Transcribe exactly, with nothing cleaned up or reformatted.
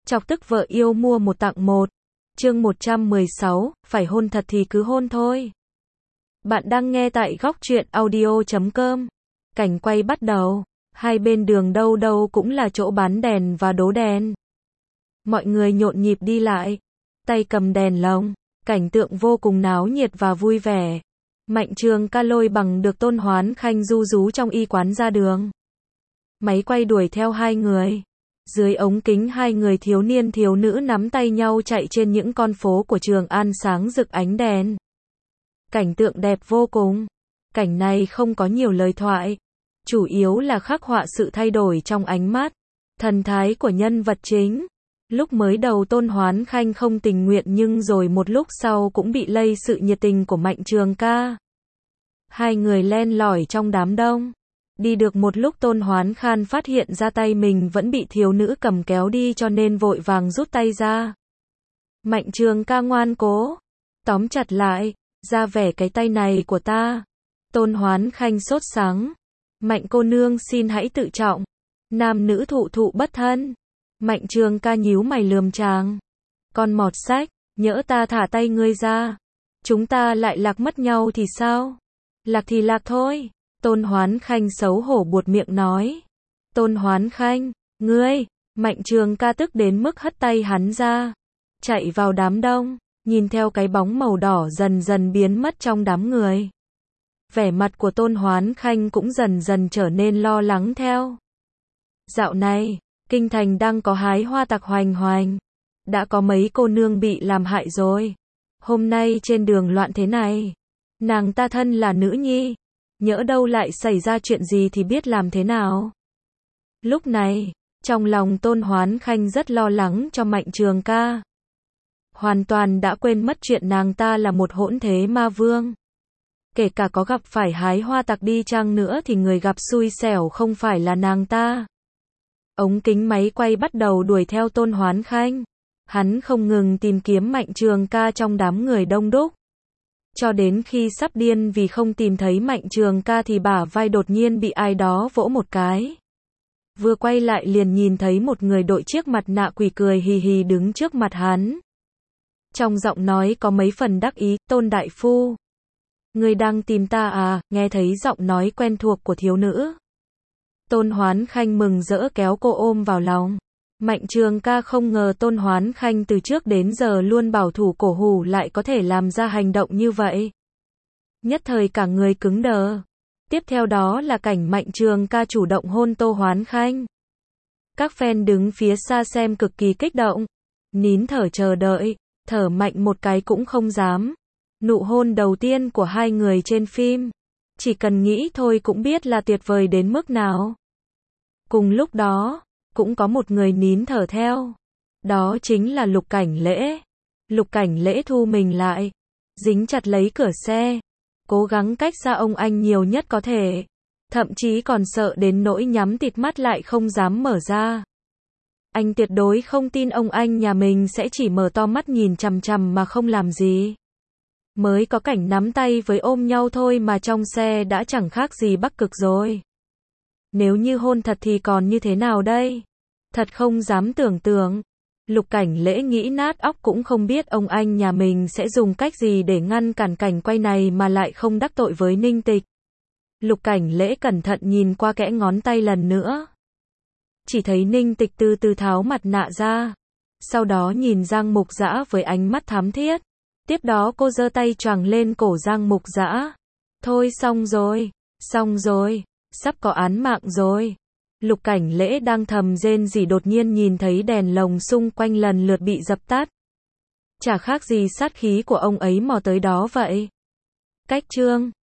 Chọc tức vợ yêu mua một tặng một. Chương một trăm mười sáu, phải hôn thật thì cứ hôn thôi. Bạn đang nghe tại góc truyện audio chấm com. Cảnh quay bắt đầu. Hai bên đường đâu đâu cũng là chỗ bán đèn và đố đèn. Mọi người nhộn nhịp đi lại, tay cầm đèn lồng, cảnh tượng vô cùng náo nhiệt và vui vẻ. Mạnh Trường Ca lôi bằng được Tôn Hoán Khanh ru rú trong y quán ra đường. Máy quay đuổi theo hai người. Dưới ống kính hai người thiếu niên thiếu nữ nắm tay nhau chạy trên những con phố của Trường An sáng rực ánh đèn. Cảnh tượng đẹp vô cùng. Cảnh này không có nhiều lời thoại, chủ yếu là khắc họa sự thay đổi trong ánh mắt, thần thái của nhân vật chính. Lúc mới đầu Tôn Hoán Khanh không tình nguyện nhưng rồi một lúc sau cũng bị lây sự nhiệt tình của Mạnh Trường Ca. Hai người len lỏi trong đám đông. Đi được một lúc Tôn Hoán Khanh phát hiện ra tay mình vẫn bị thiếu nữ cầm kéo đi cho nên vội vàng rút tay ra. Mạnh Trường Ca ngoan cố, tóm chặt lại, ra vẻ cái tay này của ta. Tôn Hoán Khanh sốt sắng. Mạnh cô nương xin hãy tự trọng. Nam nữ thụ thụ bất thân. Mạnh Trường Ca nhíu mày lườm chàng. Con mọt sách, nhỡ ta thả tay ngươi ra, chúng ta lại lạc mất nhau thì sao? Lạc thì lạc thôi. Tôn Hoán Khanh xấu hổ buột miệng nói. Tôn Hoán Khanh, ngươi, Mạnh Trường Ca tức đến mức hất tay hắn ra, chạy vào đám đông, nhìn theo cái bóng màu đỏ dần dần biến mất trong đám người. Vẻ mặt của Tôn Hoán Khanh cũng dần dần trở nên lo lắng theo. Dạo này, kinh thành đang có hái hoa tặc hoành hoành. Đã có mấy cô nương bị làm hại rồi. Hôm nay trên đường loạn thế này, nàng ta thân là nữ nhi, nhỡ đâu lại xảy ra chuyện gì thì biết làm thế nào. Lúc này, trong lòng Tôn Hoán Khanh rất lo lắng cho Mạnh Trường Ca. Hoàn toàn đã quên mất chuyện nàng ta là một hỗn thế ma vương. Kể cả có gặp phải hái hoa tặc đi chăng nữa thì người gặp xui xẻo không phải là nàng ta. Ống kính máy quay bắt đầu đuổi theo Tôn Hoán Khanh. Hắn không ngừng tìm kiếm Mạnh Trường Ca trong đám người đông đúc. Cho đến khi sắp điên vì không tìm thấy Mạnh Trường Ca thì bả vai đột nhiên bị ai đó vỗ một cái. Vừa quay lại liền nhìn thấy một người đội chiếc mặt nạ quỷ cười hì hì đứng trước mặt hắn. Trong giọng nói có mấy phần đắc ý, Tôn đại phu. Ngươi đang tìm ta à? Nghe thấy giọng nói quen thuộc của thiếu nữ. Tôn Hoán Khanh mừng rỡ kéo cô ôm vào lòng. Mạnh Trường Ca không ngờ Tôn Hoán Khanh từ trước đến giờ luôn bảo thủ cổ hủ lại có thể làm ra hành động như vậy. Nhất thời cả người cứng đờ. Tiếp theo đó là cảnh Mạnh Trường Ca chủ động hôn Tôn Hoán Khanh. Các fan đứng phía xa xem cực kỳ kích động, nín thở chờ đợi, thở mạnh một cái cũng không dám. Nụ hôn đầu tiên của hai người trên phim, chỉ cần nghĩ thôi cũng biết là tuyệt vời đến mức nào. Cùng lúc đó, cũng có một người nín thở theo. Đó chính là Lục Cảnh Lễ. Lục Cảnh Lễ thu mình lại, dính chặt lấy cửa xe, cố gắng cách xa ông anh nhiều nhất có thể. Thậm chí còn sợ đến nỗi nhắm tịt mắt lại không dám mở ra. Anh tuyệt đối không tin ông anh nhà mình sẽ chỉ mở to mắt nhìn chằm chằm mà không làm gì. Mới có cảnh nắm tay với ôm nhau thôi mà trong xe đã chẳng khác gì Bắc Cực rồi. Nếu như hôn thật thì còn như thế nào đây? Thật không dám tưởng tượng. Lục Cảnh Lễ nghĩ nát óc cũng không biết ông anh nhà mình sẽ dùng cách gì để ngăn cản cảnh quay này mà lại không đắc tội với Ninh Tịch. Lục Cảnh Lễ cẩn thận nhìn qua kẽ ngón tay lần nữa. Chỉ thấy Ninh Tịch từ từ tháo mặt nạ ra. Sau đó nhìn Giang Mục Dã với ánh mắt thám thiết. Tiếp đó cô giơ tay choàng lên cổ Giang Mục Dã. Thôi xong rồi, xong rồi, sắp có án mạng rồi. Lục Cảnh Lễ đang thầm rên rỉ đột nhiên nhìn thấy đèn lồng xung quanh lần lượt bị dập tắt. Chả khác gì sát khí của ông ấy mò tới đó vậy. Cách chương